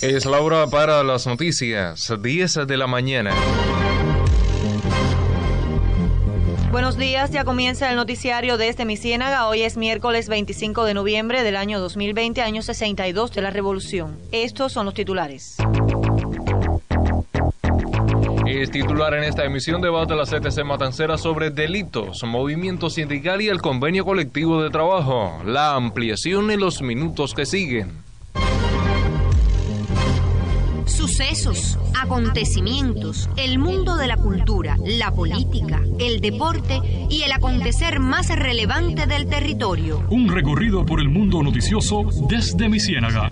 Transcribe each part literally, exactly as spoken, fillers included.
Es la hora para las noticias, diez de la mañana. Buenos días, ya comienza el noticiario desde mi Ciénaga. Hoy es miércoles veinticinco de noviembre del año dos mil veinte, año sesenta y dos de la Revolución. Estos son los titulares. Es titular en esta emisión: debate la C T C Matancera sobre delitos, movimiento sindical y el convenio colectivo de trabajo. La ampliación en los minutos que siguen. Sucesos, acontecimientos, el mundo de la cultura, la política, el deporte y el acontecer más relevante del territorio. Un recorrido por el mundo noticioso desde mi Ciénaga.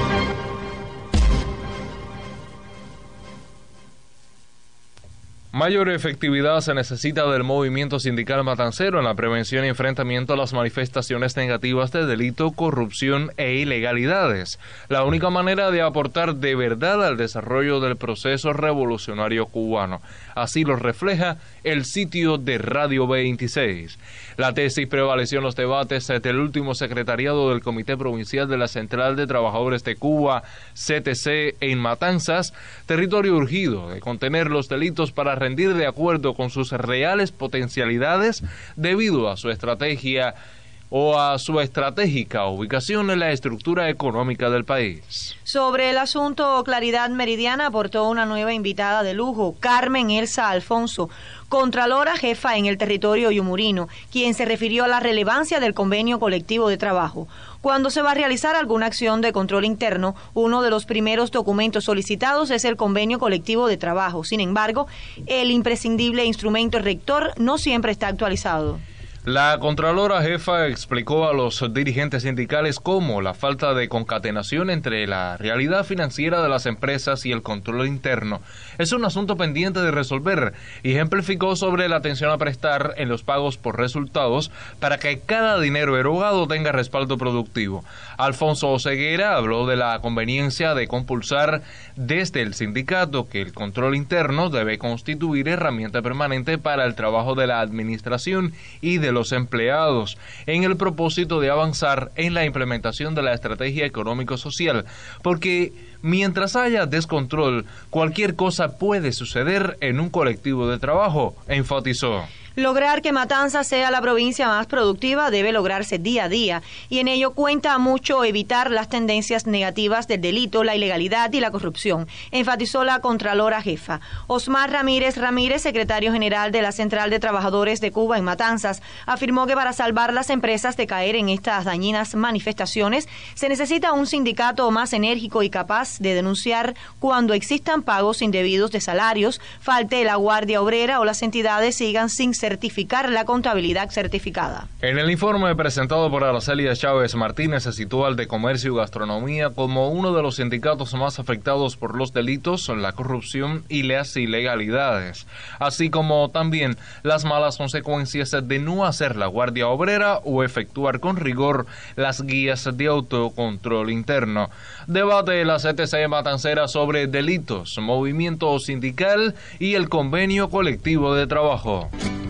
Mayor efectividad se necesita del movimiento sindical matancero en la prevención y enfrentamiento a las manifestaciones negativas de delito, corrupción e ilegalidades. La única manera de aportar de verdad al desarrollo del proceso revolucionario cubano. Así lo refleja el sitio de Radio veintiséis. La tesis prevaleció en los debates del último secretariado del Comité Provincial de la Central de Trabajadores de Cuba, C T C, en Matanzas, territorio urgido de contener los delitos para rendir de acuerdo con sus reales potencialidades debido a su estrategia o a su estratégica ubicación en la estructura económica del país. Sobre el asunto, Claridad Meridiana aportó una nueva invitada de lujo, Carmen Elsa Alfonso, contralora jefa en el territorio yumurino, quien se refirió a la relevancia del convenio colectivo de trabajo. Cuando se va a realizar alguna acción de control interno, uno de los primeros documentos solicitados es el convenio colectivo de trabajo. Sin embargo, el imprescindible instrumento rector no siempre está actualizado. La Contralora Jefa explicó a los dirigentes sindicales cómo la falta de concatenación entre la realidad financiera de las empresas y el control interno es un asunto pendiente de resolver, y ejemplificó sobre la atención a prestar en los pagos por resultados para que cada dinero erogado tenga respaldo productivo. Alfonso Oseguera habló de la conveniencia de compulsar desde el sindicato que el control interno debe constituir herramienta permanente para el trabajo de la administración y de los empleados, en el propósito de avanzar en la implementación de la estrategia económico-social, porque mientras haya descontrol, cualquier cosa puede suceder en un colectivo de trabajo, enfatizó. Lograr que Matanzas sea la provincia más productiva debe lograrse día a día, y en ello cuenta mucho evitar las tendencias negativas del delito, la ilegalidad y la corrupción, enfatizó la Contralora Jefa. Osmar Ramírez Ramírez, secretario general de la Central de Trabajadores de Cuba en Matanzas, afirmó que para salvar las empresas de caer en estas dañinas manifestaciones se necesita un sindicato más enérgico y capaz de denunciar cuando existan pagos indebidos de salarios, falte la guardia obrera o las entidades sigan sin certificar la contabilidad certificada. En el informe presentado por Aracelia Chávez Martínez se sitúa al de Comercio y Gastronomía como uno de los sindicatos más afectados por los delitos, la corrupción y las ilegalidades, así como también las malas consecuencias de no hacer la guardia obrera o efectuar con rigor las guías de autocontrol interno. Debate la C T C Matancera sobre delitos, movimiento sindical y el convenio colectivo de trabajo.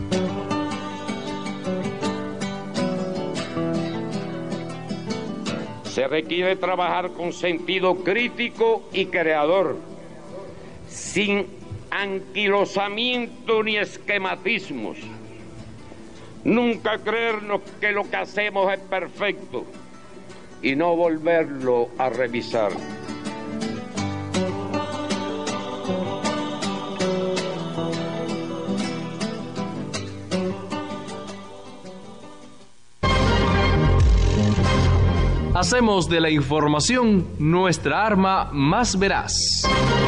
Se requiere trabajar con sentido crítico y creador, sin anquilosamiento ni esquematismos. Nunca creernos que lo que hacemos es perfecto y no volverlo a revisar. Hacemos de la información nuestra arma más veraz.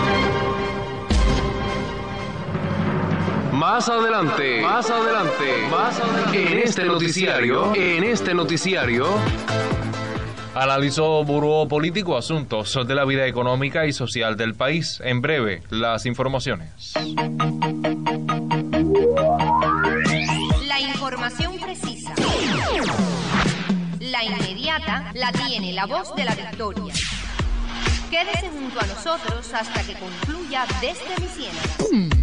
Más adelante, más adelante, más adelante, en este noticiario, en este noticiario, analizó Buró Político asuntos de la vida económica y social del país. En breve, las informaciones. La información precisa, la inmediata, la tiene la voz de la victoria. Quédese junto a nosotros hasta que concluya Desde mi Ciénaga.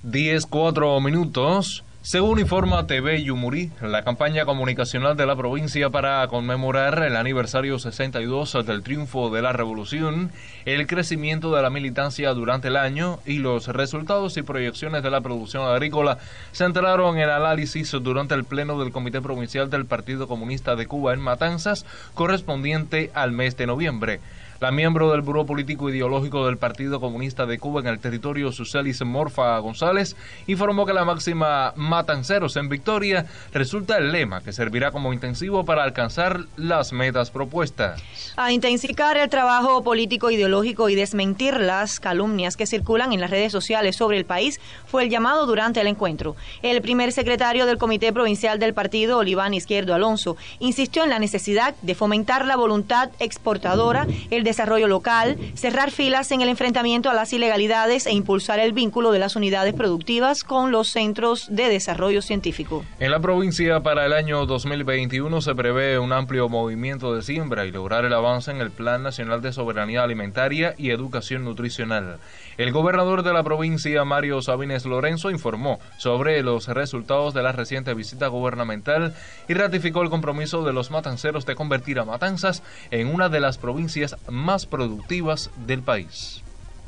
diez, cuatro minutos. Según informa T V Yumurí, la campaña comunicacional de la provincia para conmemorar el aniversario sesenta y dos del triunfo de la revolución, el crecimiento de la militancia durante el año y los resultados y proyecciones de la producción agrícola centraron el análisis durante el pleno del Comité Provincial del Partido Comunista de Cuba en Matanzas, correspondiente al mes de noviembre. La miembro del Buró Político Ideológico del Partido Comunista de Cuba en el territorio, Sucelis Morfa González, informó que la máxima "Matanceros en Victoria" resulta el lema que servirá como intensivo para alcanzar las metas propuestas. A intensificar el trabajo político ideológico y desmentir las calumnias que circulan en las redes sociales sobre el país fue el llamado durante el encuentro. El primer secretario del Comité Provincial del Partido, Oliván Izquierdo Alonso, insistió en la necesidad de fomentar la voluntad exportadora, el desarrollo local, cerrar filas en el enfrentamiento a las ilegalidades e impulsar el vínculo de las unidades productivas con los centros de desarrollo científico. En la provincia para el año dos mil veintiuno se prevé un amplio movimiento de siembra y lograr el avance en el Plan Nacional de Soberanía Alimentaria y Educación Nutricional. El gobernador de la provincia, Mario Sabines Lorenzo, informó sobre los resultados de la reciente visita gubernamental y ratificó el compromiso de los matanceros de convertir a Matanzas en una de las provincias más productivas del país.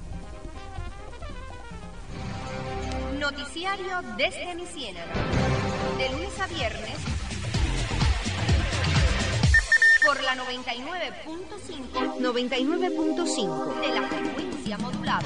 Noticiario desde mi Ciénaga, de lunes a viernes, por la noventa y nueve punto cinco, noventa y nueve punto cinco de la frecuencia modulada.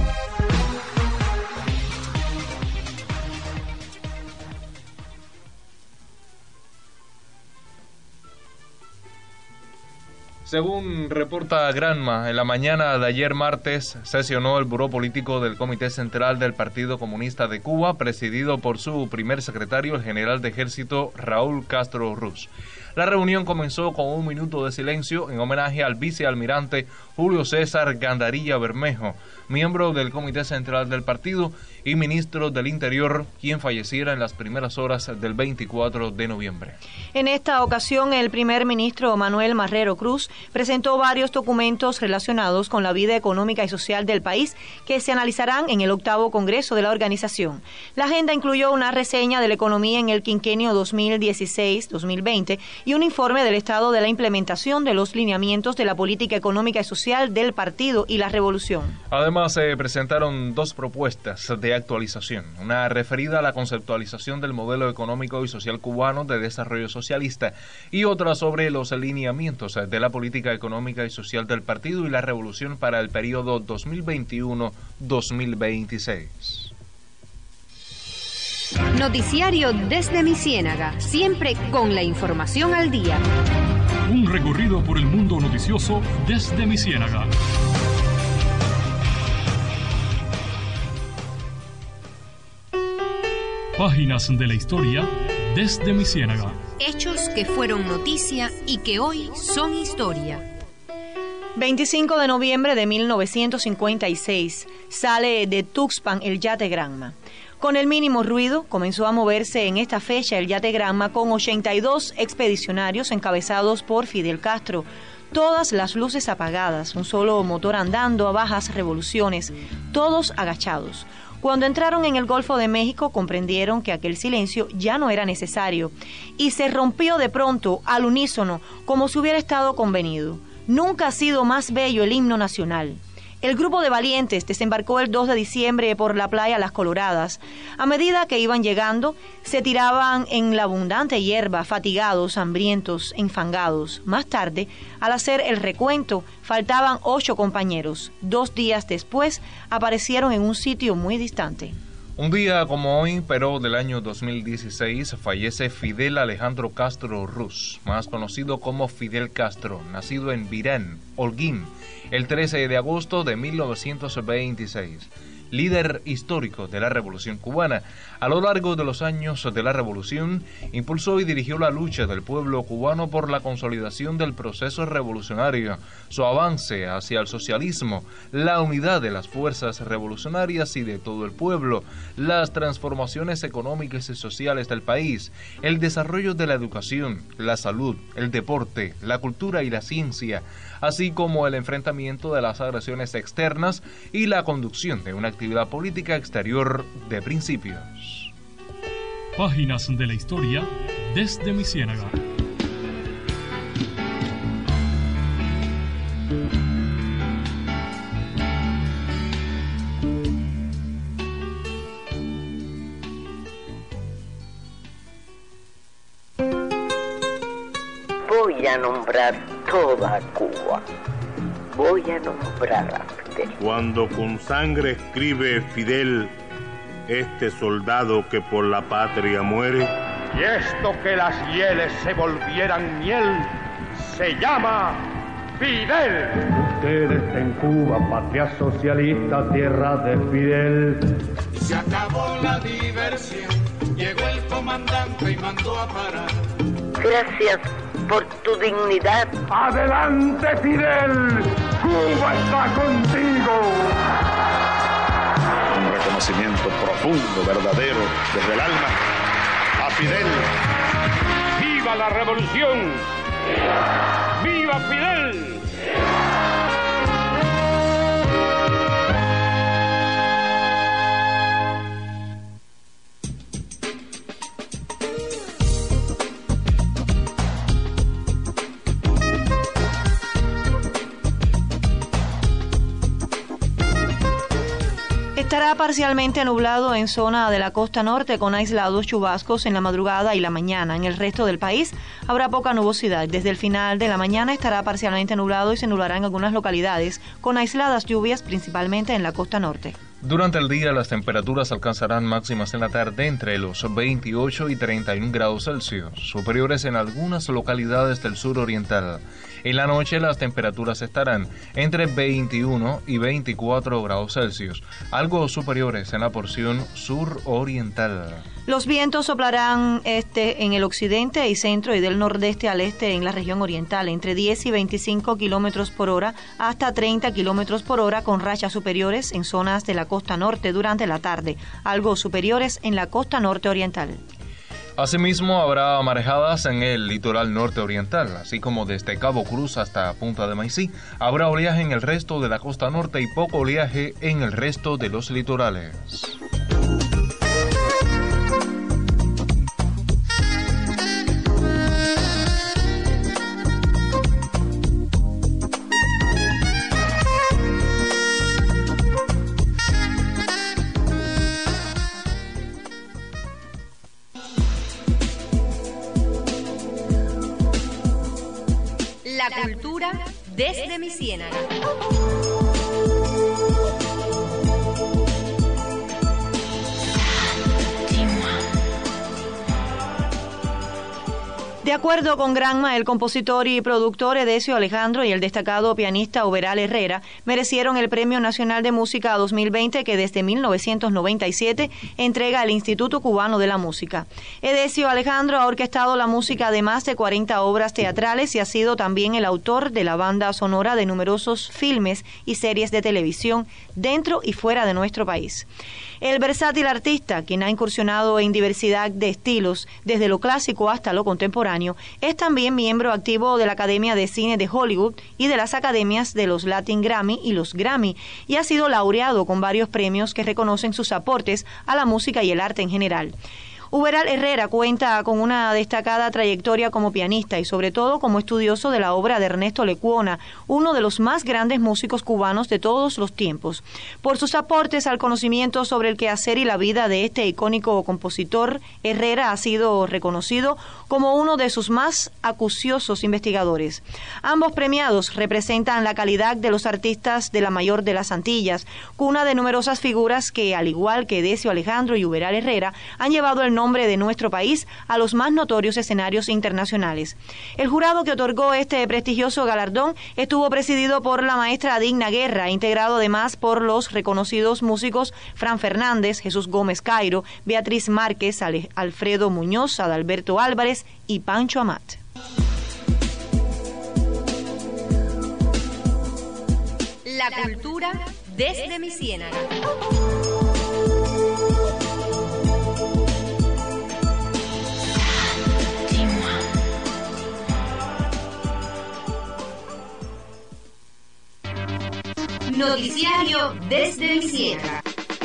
Según reporta Granma, en la mañana de ayer martes sesionó el Buró Político del Comité Central del Partido Comunista de Cuba, presidido por su primer secretario, el general de ejército Raúl Castro Ruz. La reunión comenzó con un minuto de silencio en homenaje al vicealmirante Julio César Gandarilla Bermejo, miembro del Comité Central del Partido y ministro del Interior, quien falleciera en las primeras horas del veinticuatro de noviembre. En esta ocasión, el primer ministro Manuel Marrero Cruz presentó varios documentos relacionados con la vida económica y social del país que se analizarán en el octavo Congreso de la organización. La agenda incluyó una reseña de la economía en el quinquenio dos mil dieciséis dos mil veinte y un informe del estado de la implementación de los lineamientos de la política económica y social del partido y la revolución. Además, se presentaron dos propuestas de actualización, una referida a la conceptualización del modelo económico y social cubano de desarrollo socialista y otra sobre los lineamientos de la política económica y social del partido y la revolución para el periodo dos mil veintiuno a dos mil veintiséis. Noticiario desde mi Ciénaga, siempre con la información al día. Un recorrido por el mundo noticioso desde mi Ciénaga. Páginas de la historia desde mi Ciénaga. Hechos que fueron noticia y que hoy son historia. veinticinco de noviembre de mil novecientos cincuenta y seis sale de Tuxpan el yate Granma. Con el mínimo ruido comenzó a moverse en esta fecha el yate Granma con ochenta y dos expedicionarios encabezados por Fidel Castro. Todas las luces apagadas, un solo motor andando a bajas revoluciones, todos agachados. Cuando entraron en el Golfo de México comprendieron que aquel silencio ya no era necesario y se rompió de pronto al unísono como si hubiera estado convenido. Nunca ha sido más bello el himno nacional. El grupo de valientes desembarcó el dos de diciembre por la playa Las Coloradas. A medida que iban llegando, se tiraban en la abundante hierba, fatigados, hambrientos, enfangados. Más tarde, al hacer el recuento, faltaban ocho compañeros. Dos días después, aparecieron en un sitio muy distante. Un día como hoy, pero del año dos mil dieciséis, fallece Fidel Alejandro Castro Ruz, más conocido como Fidel Castro, nacido en Virán, Holguín, el trece de agosto de mil novecientos veintiséis. Líder histórico de la Revolución Cubana, a lo largo de los años de la Revolución, impulsó y dirigió la lucha del pueblo cubano por la consolidación del proceso revolucionario, su avance hacia el socialismo, la unidad de las fuerzas revolucionarias y de todo el pueblo, las transformaciones económicas y sociales del país, el desarrollo de la educación, la salud, el deporte, la cultura y la ciencia, así como el enfrentamiento de las agresiones externas y la conducción de una actividad actividad política exterior de principios. Páginas de la historia desde mi ciénaga. Voy a nombrar toda Cuba. Voy a nombrar a Fidel. Cuando con sangre escribe Fidel, este soldado que por la patria muere. Y esto que las hieles se volvieran miel, se llama Fidel. Ustedes en Cuba, patria socialista, tierra de Fidel. Se acabó la diversión, llegó el comandante y mandó a parar. Gracias por tu dignidad. ¡Adelante, Fidel! ¡Cuba está contigo! Un reconocimiento profundo, verdadero, desde el alma, a Fidel. ¡Viva la revolución! ¡Viva Fidel! Estará parcialmente nublado en zona de la costa norte con aislados chubascos en la madrugada y la mañana. En el resto del país habrá poca nubosidad. Desde el final de la mañana estará parcialmente nublado y se nublará en algunas localidades con aisladas lluvias principalmente en la costa norte. Durante el día las temperaturas alcanzarán máximas en la tarde entre los veintiocho y treinta y un grados Celsius, superiores en algunas localidades del sur oriental. En la noche las temperaturas estarán entre veintiuno y veinticuatro grados Celsius, algo superiores en la porción suroriental. Los vientos soplarán este en el occidente y centro y del nordeste al este en la región oriental, entre diez y veinticinco kilómetros por hora hasta treinta kilómetros por hora, con rachas superiores en zonas de la costa norte durante la tarde, algo superiores en la costa norte oriental. Asimismo, habrá marejadas en el litoral norte oriental, así como desde Cabo Cruz hasta Punta de Maicí. Habrá oleaje en el resto de la costa norte y poco oleaje en el resto de los litorales. La cultura desde mi ciénaga. De acuerdo con Granma, el compositor y productor Edesio Alejandro y el destacado pianista Uberal Herrera merecieron el Premio Nacional de Música dos mil veinte que desde mil novecientos noventa y siete entrega el Instituto Cubano de la Música. Edesio Alejandro ha orquestado la música de más de cuarenta obras teatrales y ha sido también el autor de la banda sonora de numerosos filmes y series de televisión dentro y fuera de nuestro país. El versátil artista, quien ha incursionado en diversidad de estilos, desde lo clásico hasta lo contemporáneo, es también miembro activo de la Academia de Cine de Hollywood y de las academias de los Latin Grammy y los Grammy, y ha sido laureado con varios premios que reconocen sus aportes a la música y el arte en general. Uberal Herrera cuenta con una destacada trayectoria como pianista y sobre todo como estudioso de la obra de Ernesto Lecuona, uno de los más grandes músicos cubanos de todos los tiempos. Por sus aportes al conocimiento sobre el quehacer y la vida de este icónico compositor, Herrera ha sido reconocido como uno de sus más acuciosos investigadores. Ambos premiados representan la calidad de los artistas de la mayor de las Antillas, cuna de numerosas figuras que, al igual que Edesio Alejandro y Uberal Herrera, han llevado el nombre nombre de nuestro país a los más notorios escenarios internacionales. El jurado que otorgó este prestigioso galardón estuvo presidido por la maestra Digna Guerra, integrado además por los reconocidos músicos Fran Fernández, Jesús Gómez Cairo, Beatriz Márquez, Ale- Alfredo Muñoz, Adalberto Álvarez y Pancho Amat. La cultura desde mi ciénaga. Noticiario desde mi ciénaga.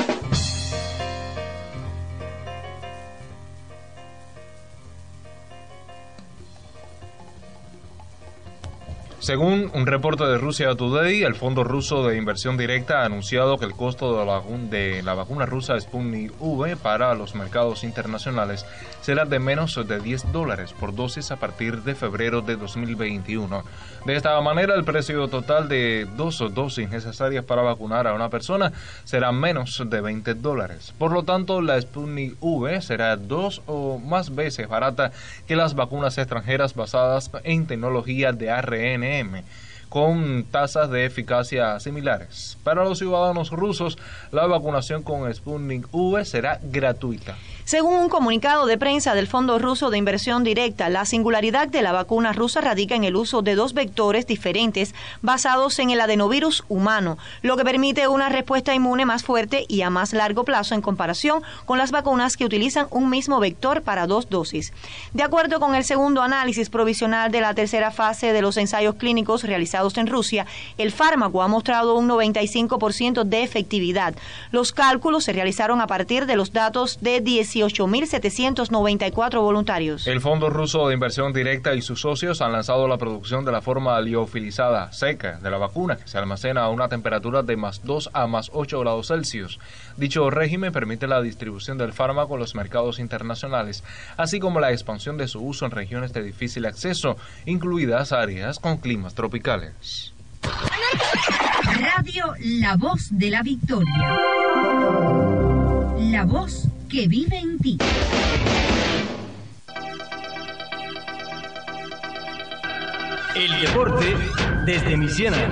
Según un reporte de Russia Today, el Fondo Ruso de Inversión Directa ha anunciado que el costo de la, de la vacuna rusa Sputnik V para los mercados internacionales será de menos de diez dólares por dosis a partir de febrero de dos mil veintiuno. De esta manera, el precio total de dos dosis necesarias para vacunar a una persona será menos de veinte dólares. Por lo tanto, la Sputnik V será dos o más veces barata que las vacunas extranjeras basadas en tecnología de A R N M, con tasas de eficacia similares. Para los ciudadanos rusos, la vacunación con Sputnik V será gratuita. Según un comunicado de prensa del Fondo Ruso de Inversión Directa, la singularidad de la vacuna rusa radica en el uso de dos vectores diferentes basados en el adenovirus humano, lo que permite una respuesta inmune más fuerte y a más largo plazo en comparación con las vacunas que utilizan un mismo vector para dos dosis. De acuerdo con el segundo análisis provisional de la tercera fase de los ensayos clínicos realizados en Rusia, el fármaco ha mostrado un noventa y cinco por ciento de efectividad. Los cálculos se realizaron a partir de los datos de dieciocho mil setecientos noventa y cuatro voluntarios. El Fondo Ruso de Inversión Directa y sus socios han lanzado la producción de la forma liofilizada seca de la vacuna, que se almacena a una temperatura de más dos a más ocho grados Celsius. Dicho régimen permite la distribución del fármaco en los mercados internacionales, así como la expansión de su uso en regiones de difícil acceso, incluidas áreas con climas tropicales. Radio La Voz de la Victoria. La voz que vive en ti. El deporte desde mi Ciénaga.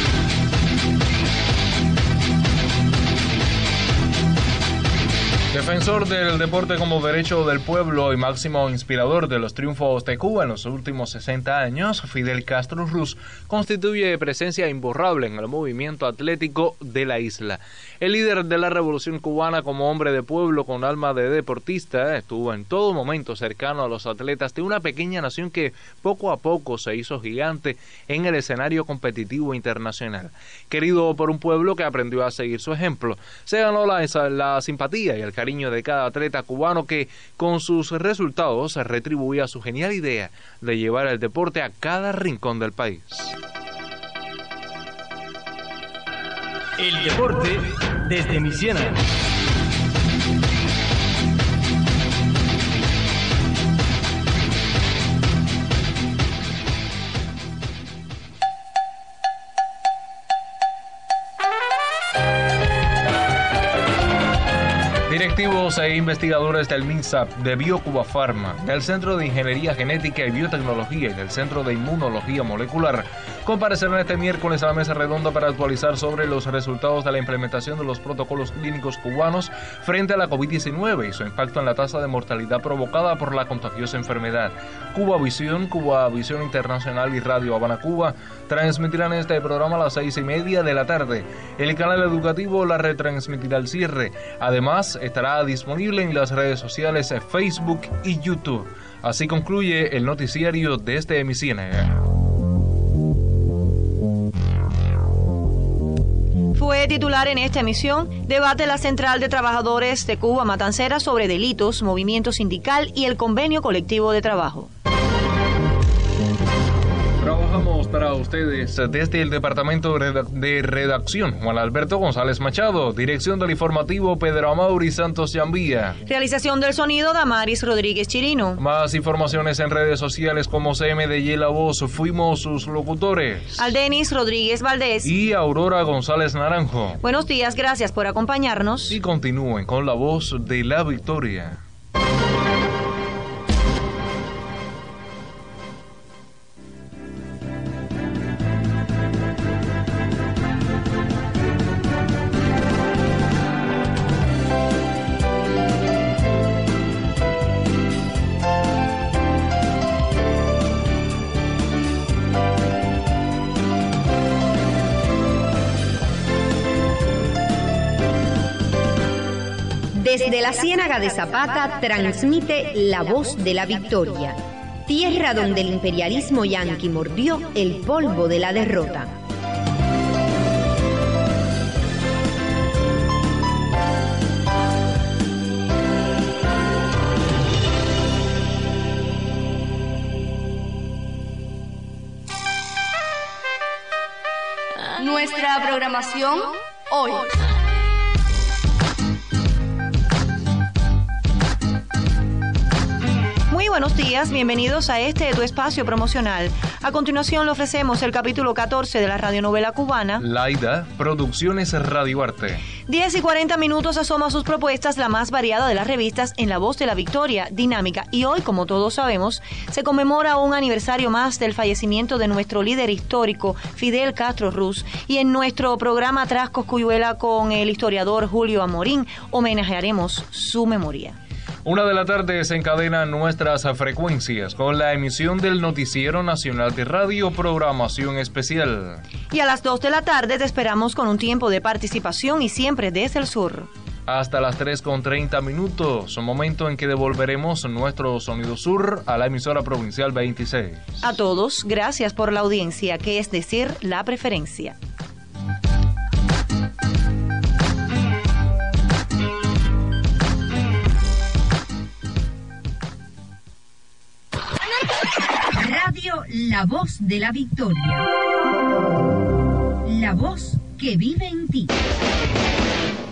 Defensor del deporte como derecho del pueblo y máximo inspirador de los triunfos de Cuba en los últimos sesenta años, Fidel Castro Ruz constituye presencia imborrable en el movimiento atlético de la isla. El líder de la revolución cubana, como hombre de pueblo con alma de deportista, estuvo en todo momento cercano a los atletas de una pequeña nación que poco a poco se hizo gigante en el escenario competitivo internacional. Querido por un pueblo que aprendió a seguir su ejemplo, se ganó la, la simpatía y el cariño de cada atleta cubano que, con sus resultados, retribuía su genial idea de llevar el deporte a cada rincón del país. El deporte desde mi Ciénaga. Directivos e investigadores del MINSAP, de BioCuba Pharma, del Centro de Ingeniería Genética y Biotecnología y del Centro de Inmunología Molecular comparecerán este miércoles a la mesa redonda para actualizar sobre los resultados de la implementación de los protocolos clínicos cubanos frente a la COVID diecinueve y su impacto en la tasa de mortalidad provocada por la contagiosa enfermedad. Cuba Visión, Cuba Visión Internacional y Radio Habana Cuba transmitirán este programa a las seis y media de la tarde. El canal educativo la retransmitirá al cierre. Además, estará disponible en las redes sociales Facebook y YouTube. Así concluye el noticiario desde mi Ciénaga. Fue titular en esta emisión, debate la Central de Trabajadores de Cuba Matancera sobre delitos, movimiento sindical y el convenio colectivo de trabajo. Trabajamos para ustedes desde el Departamento de Redacción, Juan Alberto González Machado, dirección del informativo Pedro Amaury Santos Yambía. Realización del sonido Damaris Rodríguez Chirino. Más informaciones en redes sociales como C M D Y La Voz, fuimos sus locutores. Aldenis Rodríguez Valdés. Y Aurora González Naranjo. Buenos días, gracias por acompañarnos. Y continúen con La Voz de la Victoria. Desde la Ciénaga de Zapata transmite La Voz de la Victoria, tierra donde el imperialismo yanqui mordió el polvo de la derrota. programación hoy. Muy buenos días, bienvenidos a este tu espacio promocional. A continuación le ofrecemos el capítulo catorce de la radionovela cubana Laida, Producciones Radio Arte. diez y cuarenta minutos asoma a sus propuestas la más variada de las revistas en la voz de la victoria, dinámica. Y hoy, como todos sabemos, se conmemora un aniversario más del fallecimiento de nuestro líder histórico, Fidel Castro Ruz. Y en nuestro programa Tras Cosculluela con el historiador Julio Amorín, homenajearemos su memoria. Una de la tarde se encadenan nuestras frecuencias con la emisión del Noticiero Nacional de Radio, programación especial. Y a las dos de la tarde te esperamos con un tiempo de participación y siempre desde el sur. Hasta las tres con treinta minutos, un momento en que devolveremos nuestro sonido sur a la emisora provincial veintiséis. A todos, gracias por la audiencia, que es decir, la preferencia. Radio La Voz de la Victoria. La voz que vive en ti.